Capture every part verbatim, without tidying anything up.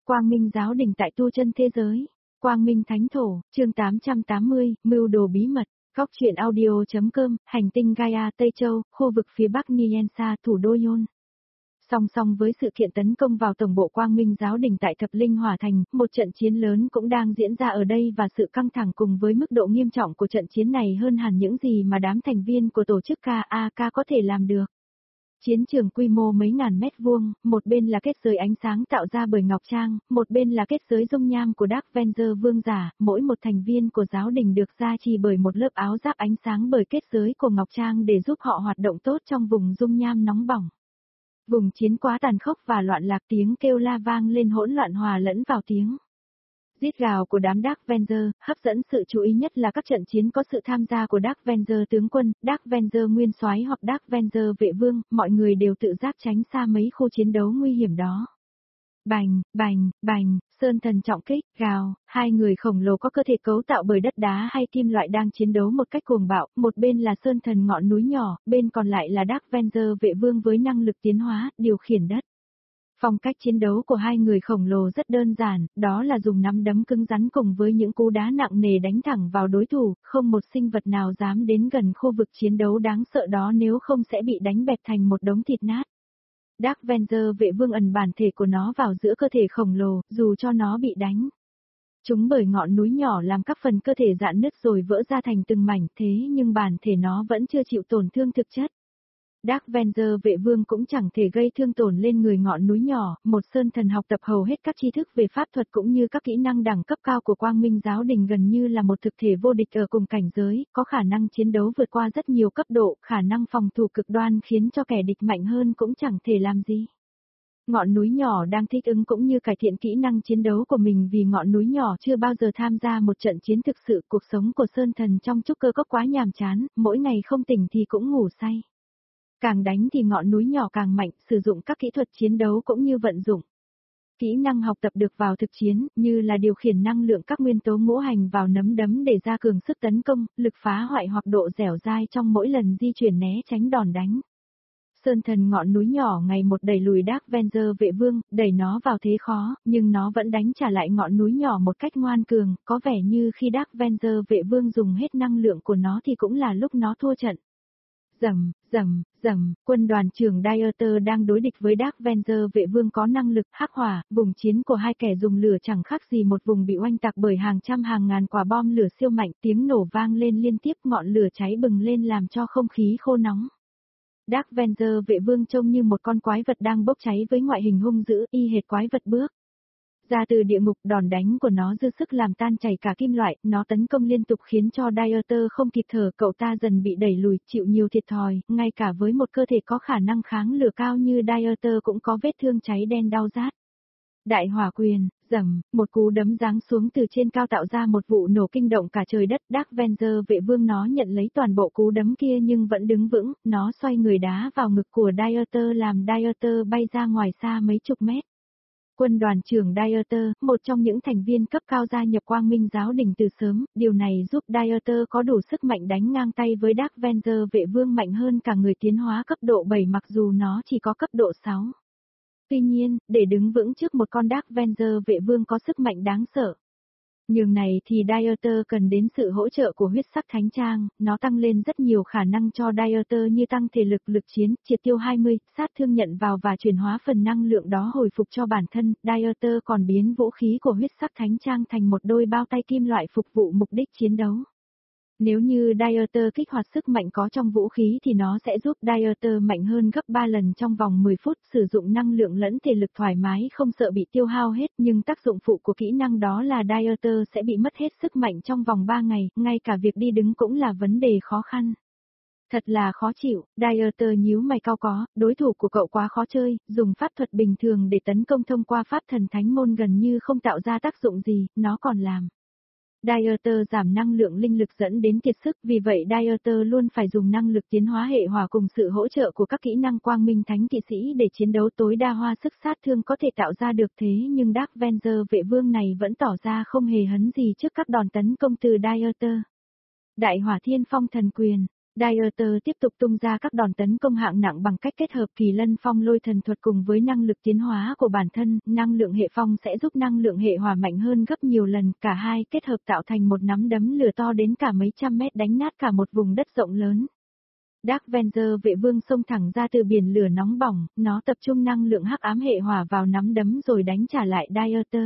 Quang Minh giáo đình tại tu chân thế giới. Quang Minh Thánh Thổ, chương tám trăm tám mươi, mưu đồ bí mật. Góc truyện audio.com, hành tinh Gaia Tây Châu, khu vực phía Bắc Niensa, thủ đô Yon. Song song với sự kiện tấn công vào tổng bộ Quang Minh giáo đình tại Thập Linh Hỏa Thành, một trận chiến lớn cũng đang diễn ra ở đây và sự căng thẳng cùng với mức độ nghiêm trọng của trận chiến này hơn hẳn những gì mà đám thành viên của tổ chức ca a ca có thể làm được. Chiến trường quy mô mấy ngàn mét vuông, một bên là kết giới ánh sáng tạo ra bởi Ngọc Trang, một bên là kết giới dung nham của Dark Avenger vương giả, mỗi một thành viên của giáo đình được gia trì bởi một lớp áo giáp ánh sáng bởi kết giới của Ngọc Trang để giúp họ hoạt động tốt trong vùng dung nham nóng bỏng. Vùng chiến quá tàn khốc và loạn lạc, tiếng kêu la vang lên hỗn loạn hòa lẫn vào tiếng rít gào của đám Dark Avenger, hấp dẫn sự chú ý nhất là các trận chiến có sự tham gia của Dark Avenger tướng quân, Dark Avenger nguyên soái hoặc Dark Avenger vệ vương, mọi người đều tự giác tránh xa mấy khu chiến đấu nguy hiểm đó. Bành, bành, bành, sơn thần trọng kích, gào, hai người khổng lồ có cơ thể cấu tạo bởi đất đá hay kim loại đang chiến đấu một cách cuồng bạo, một bên là sơn thần ngọn núi nhỏ, bên còn lại là Dark Avenger vệ vương với năng lực tiến hóa, điều khiển đất. Phong cách chiến đấu của hai người khổng lồ rất đơn giản, đó là dùng nắm đấm cứng rắn cùng với những cú đá nặng nề đánh thẳng vào đối thủ, không một sinh vật nào dám đến gần khu vực chiến đấu đáng sợ đó nếu không sẽ bị đánh bẹp thành một đống thịt nát. Dark Avenger vệ vương ẩn bản thể của nó vào giữa cơ thể khổng lồ, dù cho nó bị đánh chúng bởi ngọn núi nhỏ làm các phần cơ thể rạn nứt rồi vỡ ra thành từng mảnh, thế nhưng bản thể nó vẫn chưa chịu tổn thương thực chất. Dark Avenger vệ vương cũng chẳng thể gây thương tổn lên người ngọn núi nhỏ, một sơn thần học tập hầu hết các tri thức về pháp thuật cũng như các kỹ năng đẳng cấp cao của Quang Minh giáo đình gần như là một thực thể vô địch ở cùng cảnh giới, có khả năng chiến đấu vượt qua rất nhiều cấp độ, khả năng phòng thủ cực đoan khiến cho kẻ địch mạnh hơn cũng chẳng thể làm gì. Ngọn núi nhỏ đang thích ứng cũng như cải thiện kỹ năng chiến đấu của mình vì ngọn núi nhỏ chưa bao giờ tham gia một trận chiến thực sự. Cuộc sống của sơn thần trong trúc cơ cốc quá nhàm chán, mỗi ngày không tỉnh thì cũng ngủ say. Càng đánh thì ngọn núi nhỏ càng mạnh, sử dụng các kỹ thuật chiến đấu cũng như vận dụng kỹ năng học tập được vào thực chiến, như là điều khiển năng lượng các nguyên tố ngũ hành vào nắm đấm để gia cường sức tấn công, lực phá hoại hoặc độ dẻo dai trong mỗi lần di chuyển né tránh đòn đánh. Sơn thần ngọn núi nhỏ ngày một đẩy lùi Dark Avenger vệ vương, đẩy nó vào thế khó, nhưng nó vẫn đánh trả lại ngọn núi nhỏ một cách ngoan cường, có vẻ như khi Dark Avenger vệ vương dùng hết năng lượng của nó thì cũng là lúc nó thua trận. Rầm, rầm, rầm, quân đoàn trưởng Dieter đang đối địch với Dark Avenger vệ vương có năng lực hắc hỏa, vùng chiến của hai kẻ dùng lửa chẳng khác gì một vùng bị oanh tạc bởi hàng trăm hàng ngàn quả bom lửa siêu mạnh, tiếng nổ vang lên liên tiếp, ngọn lửa cháy bừng lên làm cho không khí khô nóng. Dark Avenger vệ vương trông như một con quái vật đang bốc cháy với ngoại hình hung dữ, y hệt quái vật bước ra từ địa ngục, đòn đánh của nó dư sức làm tan chảy cả kim loại, nó tấn công liên tục khiến cho Dieter không kịp thở, cậu ta dần bị đẩy lùi, chịu nhiều thiệt thòi, ngay cả với một cơ thể có khả năng kháng lửa cao như Dieter cũng có vết thương cháy đen đau rát. Đại hỏa quyền, rầm, một cú đấm giáng xuống từ trên cao tạo ra một vụ nổ kinh động cả trời đất. Dark Avenger vệ vương nó nhận lấy toàn bộ cú đấm kia nhưng vẫn đứng vững, nó xoay người đá vào ngực của Dieter làm Dieter bay ra ngoài xa mấy chục mét. Quân đoàn trưởng Dieter, một trong những thành viên cấp cao gia nhập Quang Minh giáo đình từ sớm, điều này giúp Dieter có đủ sức mạnh đánh ngang tay với Dark Avenger vệ vương mạnh hơn cả người tiến hóa cấp độ bảy mặc dù nó chỉ có cấp độ sáu. Tuy nhiên, để đứng vững trước một con Dark Avenger vệ vương có sức mạnh đáng sợ nhường này thì Dieter cần đến sự hỗ trợ của huyết sắc thánh trang, nó tăng lên rất nhiều khả năng cho Dieter như tăng thể lực, lực chiến, triệt tiêu hai mươi, sát thương nhận vào và chuyển hóa phần năng lượng đó hồi phục cho bản thân. Dieter còn biến vũ khí của huyết sắc thánh trang thành một đôi bao tay kim loại phục vụ mục đích chiến đấu. Nếu như Dieter kích hoạt sức mạnh có trong vũ khí thì nó sẽ giúp Dieter mạnh hơn gấp ba lần trong vòng mười phút, sử dụng năng lượng lẫn thể lực thoải mái không sợ bị tiêu hao hết, nhưng tác dụng phụ của kỹ năng đó là Dieter sẽ bị mất hết sức mạnh trong vòng ba ngày, ngay cả việc đi đứng cũng là vấn đề khó khăn. Thật là khó chịu, Dieter nhíu mày cau có, đối thủ của cậu quá khó chơi, dùng pháp thuật bình thường để tấn công thông qua pháp thần thánh môn gần như không tạo ra tác dụng gì, nó còn làm Dieter giảm năng lượng linh lực dẫn đến kiệt sức, vì vậy Dieter luôn phải dùng năng lực tiến hóa hệ hỏa cùng sự hỗ trợ của các kỹ năng quang minh thánh kỵ sĩ để chiến đấu tối đa hóa sức sát thương có thể tạo ra được thế nhưng Dark Avenger vệ vương này vẫn tỏ ra không hề hấn gì trước các đòn tấn công từ Dieter. Đại hỏa thiên phong thần quyền, Dieter tiếp tục tung ra các đòn tấn công hạng nặng bằng cách kết hợp kỳ lân phong lôi thần thuật cùng với năng lực tiến hóa của bản thân, năng lượng hệ phong sẽ giúp năng lượng hệ hỏa mạnh hơn gấp nhiều lần, cả hai kết hợp tạo thành một nắm đấm lửa to đến cả mấy trăm mét đánh nát cả một vùng đất rộng lớn. Dark Avenger vệ vương xông thẳng ra từ biển lửa nóng bỏng, nó tập trung năng lượng hắc ám hệ hỏa vào nắm đấm rồi đánh trả lại Dieter.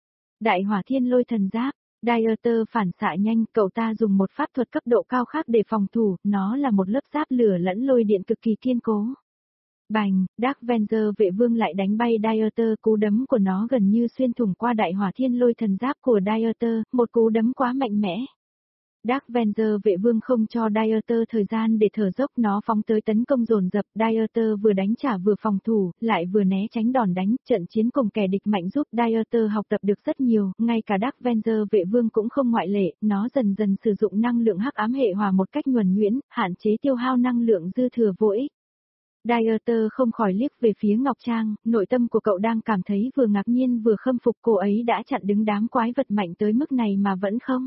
Đại hỏa thiên lôi thần giáp. Dieter phản xạ nhanh, cậu ta dùng một pháp thuật cấp độ cao khác để phòng thủ, nó là một lớp giáp lửa lẫn lôi điện cực kỳ kiên cố. Bành, Dark Avenger vệ vương lại đánh bay Dieter, cú đấm của nó gần như xuyên thủng qua đại hỏa thiên lôi thần giáp của Dieter, một cú đấm quá mạnh mẽ. Dark Avenger vệ vương không cho Dieter thời gian để thở dốc, nó phóng tới tấn công dồn dập, Dieter vừa đánh trả vừa phòng thủ, lại vừa né tránh đòn đánh, trận chiến cùng kẻ địch mạnh giúp Dieter học tập được rất nhiều, ngay cả Dark Avenger vệ vương cũng không ngoại lệ, nó dần dần sử dụng năng lượng hắc ám hệ hỏa một cách nhuần nhuyễn, hạn chế tiêu hao năng lượng dư thừa vô ích. Dieter không khỏi liếc về phía Ngọc Trang, nội tâm của cậu đang cảm thấy vừa ngạc nhiên vừa khâm phục, cô ấy đã chặn đứng đám quái vật mạnh tới mức này mà vẫn không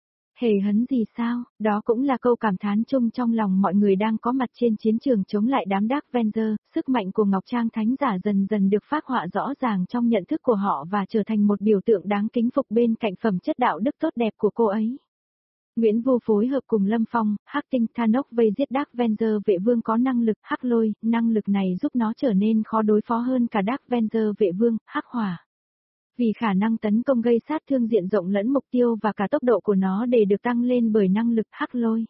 hề hấn gì sao, đó cũng là câu cảm thán chung trong lòng mọi người đang có mặt trên chiến trường chống lại đám Dark Avenger. Sức mạnh của Ngọc Trang Thánh Giả dần dần được phác họa rõ ràng trong nhận thức của họ và trở thành một biểu tượng đáng kính phục bên cạnh phẩm chất đạo đức tốt đẹp của cô ấy. Nguyễn Vu phối hợp cùng Lâm Phong, Hắc Tinh, Thanos vây giết Dark Avenger vệ vương có năng lực Hắc Lôi, năng lực này giúp nó trở nên khó đối phó hơn cả Dark Avenger vệ vương, Hắc Hỏa. Vì khả năng tấn công gây sát thương diện rộng lẫn mục tiêu và cả tốc độ của nó đều được tăng lên bởi năng lực Hắc Lôi.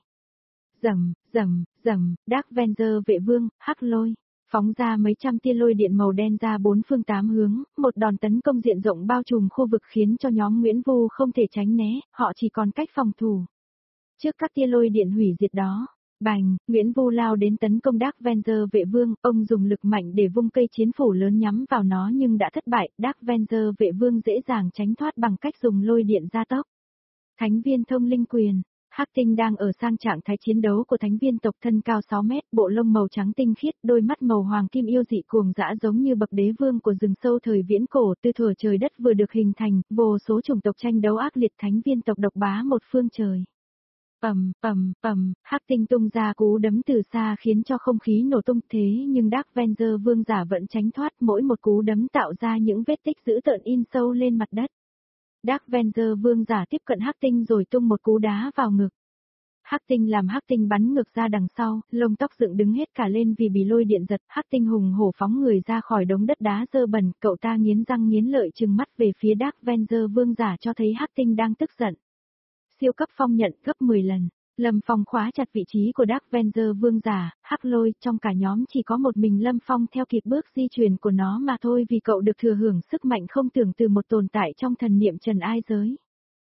Rầm, rầm, rầm, Dark Avenger vệ vương, Hắc Lôi, phóng ra mấy trăm tia lôi điện màu đen ra bốn phương tám hướng, một đòn tấn công diện rộng bao trùm khu vực khiến cho nhóm Nguyễn Vu không thể tránh né, họ chỉ còn cách phòng thủ. Trước các tia lôi điện hủy diệt đó, bành, Nguyễn Vu lao đến tấn công Dark Avenger vệ vương, ông dùng lực mạnh để vung cây chiến phủ lớn nhắm vào nó nhưng đã thất bại, Dark Avenger vệ vương dễ dàng tránh thoát bằng cách dùng lôi điện gia tốc. Thánh viên thông linh quyền. Hắc Tinh đang ở sang trạng thái chiến đấu của thánh viên tộc, thân cao sáu mét, bộ lông màu trắng tinh khiết, đôi mắt màu hoàng kim yêu dị cuồng dã giống như bậc đế vương của rừng sâu thời viễn cổ, từ thuở trời đất vừa được hình thành, vô số chủng tộc tranh đấu ác liệt, thánh viên tộc độc bá một phương trời. Pầm, pầm, pầm, Hắc Tinh tung ra cú đấm từ xa khiến cho không khí nổ tung, thế nhưng Dark Avenger vương giả vẫn tránh thoát, mỗi một cú đấm tạo ra những vết tích dữ tợn in sâu lên mặt đất. Dark Avenger vương giả tiếp cận Hắc Tinh rồi tung một cú đá vào ngực. Hắc Tinh làm Hắc Tinh bắn ngược ra đằng sau, lông tóc dựng đứng hết cả lên vì bị lôi điện giật, Hắc Tinh hùng hổ phóng người ra khỏi đống đất đá dơ bẩn, cậu ta nghiến răng nghiến lợi trừng mắt về phía Dark Avenger vương giả cho thấy Hắc Tinh đang tức giận. Siêu cấp phong nhận gấp mười lần. Lâm Phong khóa chặt vị trí của Dark Avenger vương giả, Hắc Lôi, trong cả nhóm chỉ có một mình Lâm Phong theo kịp bước di chuyển của nó mà thôi, vì cậu được thừa hưởng sức mạnh không tưởng từ một tồn tại trong thần niệm trần ai giới.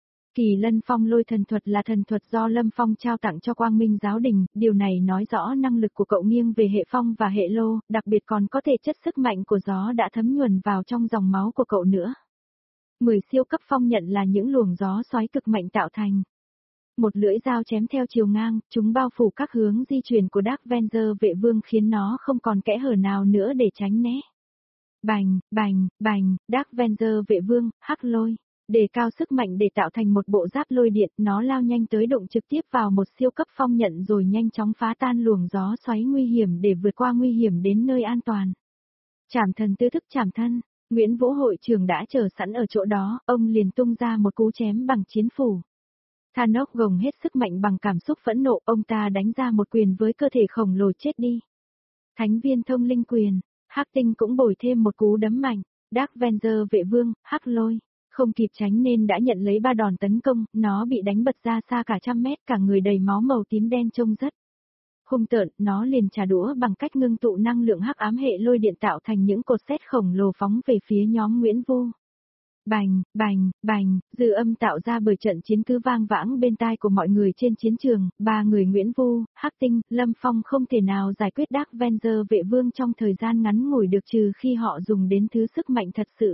Kỳ lân phong lôi thần thuật là thần thuật do Lâm Phong trao tặng cho Quang Minh giáo đình, điều này nói rõ năng lực của cậu nghiêng về hệ phong và hệ lô, đặc biệt còn có thể chất sức mạnh của gió đã thấm nhuần vào trong dòng máu của cậu nữa. mười siêu cấp phong nhận là những luồng gió xoáy cực mạnh tạo thành. Một lưỡi dao chém theo chiều ngang, chúng bao phủ các hướng di chuyển của Dark Avenger vệ vương khiến nó không còn kẽ hở nào nữa để tránh né. Bành, bành, bành, Dark Avenger vệ vương, Hắc Lôi, đề cao sức mạnh để tạo thành một bộ giáp lôi điện, nó lao nhanh tới đụng trực tiếp vào một siêu cấp phong nhận rồi nhanh chóng phá tan luồng gió xoáy nguy hiểm để vượt qua nguy hiểm đến nơi an toàn. Trảm thần tư thức trảm thân, Nguyễn Vũ hội trưởng đã chờ sẵn ở chỗ đó, ông liền tung ra một cú chém bằng chiến phủ. Thanos gồng hết sức mạnh bằng cảm xúc phẫn nộ, ông ta đánh ra một quyền với cơ thể khổng lồ chết đi. Thánh viên thông linh quyền, Hắc Tinh cũng bồi thêm một cú đấm mạnh, Dark Avenger vệ vương, Hắc Lôi, không kịp tránh nên đã nhận lấy ba đòn tấn công, nó bị đánh bật ra xa cả trăm mét, cả người đầy máu màu tím đen trông rất hung tợn, nó liền trả đũa bằng cách ngưng tụ năng lượng hắc ám hệ lôi điện tạo thành những cột sét khổng lồ phóng về phía nhóm Nguyễn Vu. Bành, bành, bành, dư âm tạo ra bởi trận chiến cứ vang vãng bên tai của mọi người trên chiến trường, ba người Nguyễn Vu, Hắc Tinh, Lâm Phong không thể nào giải quyết Dark Avenger vệ vương trong thời gian ngắn ngủi được trừ khi họ dùng đến thứ sức mạnh thật sự.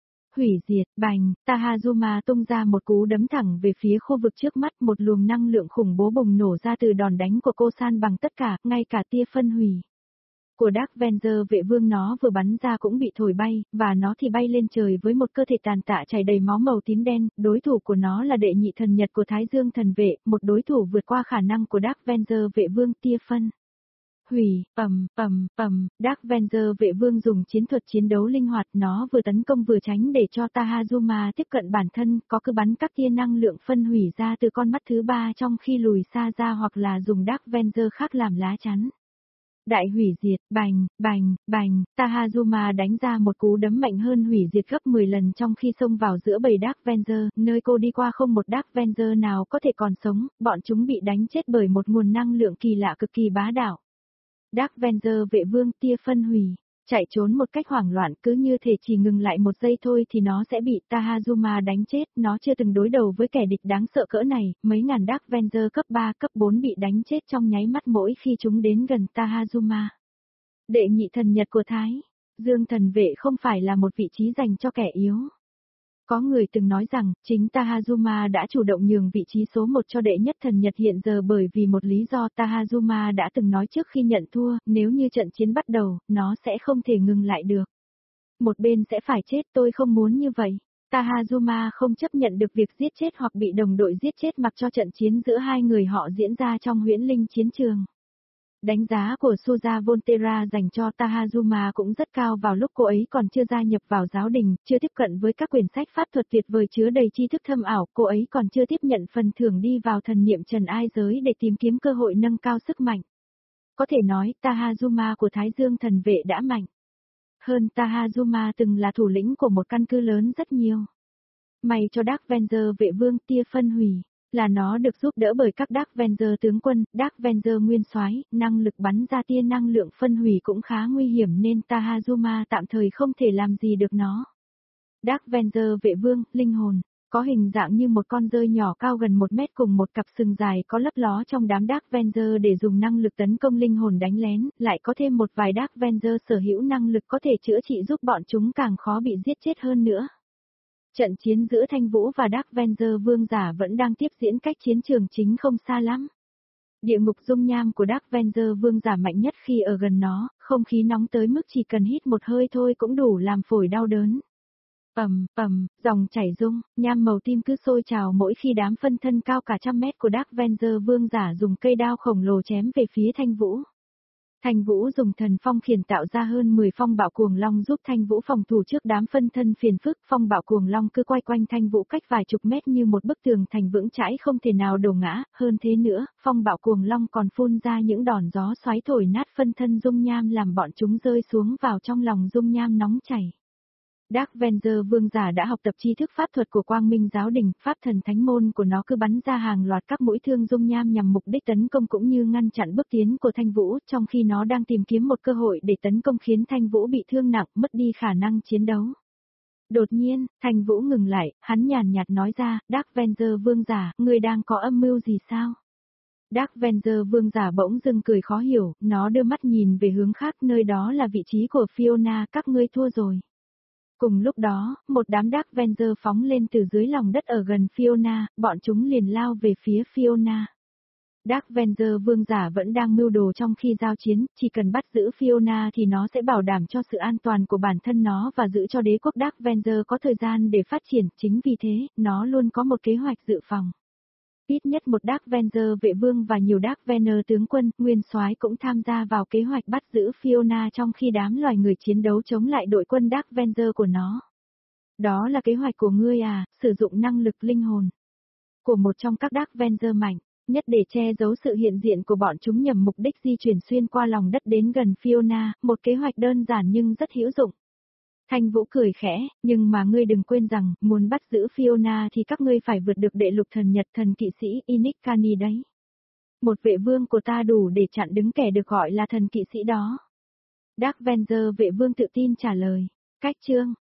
Hủy diệt, bành, Tahazuma tung ra một cú đấm thẳng về phía khu vực trước mắt, một luồng năng lượng khủng bố bùng nổ ra từ đòn đánh của cô san bằng tất cả, ngay cả tia phân hủy. của Dark Avenger vệ vương nó vừa bắn ra cũng bị thổi bay, và nó thì bay lên trời với một cơ thể tàn tạ chảy đầy máu màu tím đen, đối thủ của nó là đệ nhị thần nhật của Thái Dương thần vệ, một đối thủ vượt qua khả năng của Dark Avenger vệ vương tia phân. Hủy, ầm, ầm, ầm, Dark Avenger vệ vương dùng chiến thuật chiến đấu linh hoạt, nó vừa tấn công vừa tránh để cho Tahazuma tiếp cận bản thân, có cứ bắn các tia năng lượng phân hủy ra từ con mắt thứ ba trong khi lùi xa ra hoặc là dùng Dark Avenger khác làm lá chắn. Đại hủy diệt, bành, bành, bành, Tahazuma đánh ra một cú đấm mạnh hơn hủy diệt gấp mười lần trong khi xông vào giữa bầy Dark Avenger, nơi cô đi qua không một Dark Avenger nào có thể còn sống, bọn chúng bị đánh chết bởi một nguồn năng lượng kỳ lạ cực kỳ bá đạo. Dark Avenger vệ vương tia phân hủy, chạy trốn một cách hoảng loạn cứ như thể chỉ ngừng lại một giây thôi thì nó sẽ bị Tahazuma đánh chết, nó chưa từng đối đầu với kẻ địch đáng sợ cỡ này, mấy ngàn Dark Avenger cấp ba, cấp bốn bị đánh chết trong nháy mắt mỗi khi chúng đến gần Tahazuma. Đệ nhị thần nhật của Thái Dương thần vệ không phải là một vị trí dành cho kẻ yếu. Có người từng nói rằng, chính Tahazuma đã chủ động nhường vị trí số một cho đệ nhất thần nhật hiện giờ bởi vì một lý do Tahazuma đã từng nói trước khi nhận thua, nếu như trận chiến bắt đầu, nó sẽ không thể ngừng lại được. Một bên sẽ phải chết, tôi không muốn như vậy. Tahazuma không chấp nhận được việc giết chết hoặc bị đồng đội giết chết mặc cho trận chiến giữa hai người họ diễn ra trong huyễn linh chiến trường. Đánh giá của Suza Volterra dành cho Tahazuma cũng rất cao vào lúc cô ấy còn chưa gia nhập vào giáo đình, chưa tiếp cận với các quyển sách pháp thuật tuyệt vời chứa đầy tri thức thâm ảo, cô ấy còn chưa tiếp nhận phần thưởng đi vào thần niệm trần ai giới để tìm kiếm cơ hội nâng cao sức mạnh. Có thể nói Tahazuma của Thái Dương thần vệ đã mạnh hơn Tahazuma từng là thủ lĩnh của một căn cứ lớn rất nhiều. May cho Dark Avenger vệ vương tia phân hủy. Là nó được giúp đỡ bởi các Dark Avenger tướng quân, Dark Avenger nguyên soái, năng lực bắn ra tia năng lượng phân hủy cũng khá nguy hiểm nên Tahazuma tạm thời không thể làm gì được nó. Dark Avenger vệ vương, linh hồn, có hình dạng như một con dơi nhỏ cao gần một mét cùng một cặp sừng dài có lấp ló trong đám Dark Avenger để dùng năng lực tấn công linh hồn đánh lén, lại có thêm một vài Dark Avenger sở hữu năng lực có thể chữa trị giúp bọn chúng càng khó bị giết chết hơn nữa. Trận chiến giữa Thanh Vũ và Dark Avenger vương giả vẫn đang tiếp diễn cách chiến trường chính không xa lắm. Địa ngục dung nham của Dark Avenger vương giả mạnh nhất khi ở gần nó, không khí nóng tới mức chỉ cần hít một hơi thôi cũng đủ làm phổi đau đớn. Pầm, pầm, dòng chảy dung, nham màu tim cứ sôi trào mỗi khi đám phân thân cao cả trăm mét của Dark Avenger vương giả dùng cây đao khổng lồ chém về phía Thanh Vũ. Thanh Vũ dùng thần phong khiển tạo ra hơn mười phong bạo cuồng long giúp Thanh Vũ phòng thủ trước đám phân thân phiền phức. Phong bạo cuồng long cứ quay quanh Thanh Vũ cách vài chục mét như một bức tường thành vững chãi không thể nào đổ ngã. Hơn thế nữa, phong bạo cuồng long còn phun ra những đòn gió xoáy thổi nát phân thân dung nham làm bọn chúng rơi xuống vào trong lòng dung nham nóng chảy. Dark Avenger vương giả đã học tập tri thức pháp thuật của Quang Minh giáo đình, pháp thần thánh môn của nó cứ bắn ra hàng loạt các mũi thương dung nham nhằm mục đích tấn công cũng như ngăn chặn bước tiến của Thanh Vũ, trong khi nó đang tìm kiếm một cơ hội để tấn công khiến Thanh Vũ bị thương nặng, mất đi khả năng chiến đấu. Đột nhiên, Thanh Vũ ngừng lại, hắn nhàn nhạt nói ra, Dark Avenger vương giả, ngươi đang có âm mưu gì sao? Dark Avenger vương giả bỗng dưng cười khó hiểu, nó đưa mắt nhìn về hướng khác, nơi đó là vị trí của Fiona, các ngươi thua rồi. Cùng lúc đó, một đám Dark Avenger phóng lên từ dưới lòng đất ở gần Fiona, bọn chúng liền lao về phía Fiona. Dark Avenger vương giả vẫn đang mưu đồ trong khi giao chiến, chỉ cần bắt giữ Fiona thì nó sẽ bảo đảm cho sự an toàn của bản thân nó và giữ cho đế quốc Dark Avenger có thời gian để phát triển, chính vì thế, nó luôn có một kế hoạch dự phòng. Ít nhất một Dark Avenger vệ vương và nhiều Dark Avenger tướng quân, nguyên soái cũng tham gia vào kế hoạch bắt giữ Fiona trong khi đám loài người chiến đấu chống lại đội quân Dark Avenger của nó. Đó là kế hoạch của ngươi à, sử dụng năng lực linh hồn của một trong các Dark Avenger mạnh, nhất để che giấu sự hiện diện của bọn chúng nhằm mục đích di chuyển xuyên qua lòng đất đến gần Fiona, một kế hoạch đơn giản nhưng rất hữu dụng. Thanh Vũ cười khẽ, nhưng mà ngươi đừng quên rằng, muốn bắt giữ Fiona thì các ngươi phải vượt được đệ lục thần nhật thần kỵ sĩ Inickani đấy. Một vệ vương của ta đủ để chặn đứng kẻ được gọi là thần kỵ sĩ đó. Dark Avenger vệ vương tự tin trả lời. Cách chương,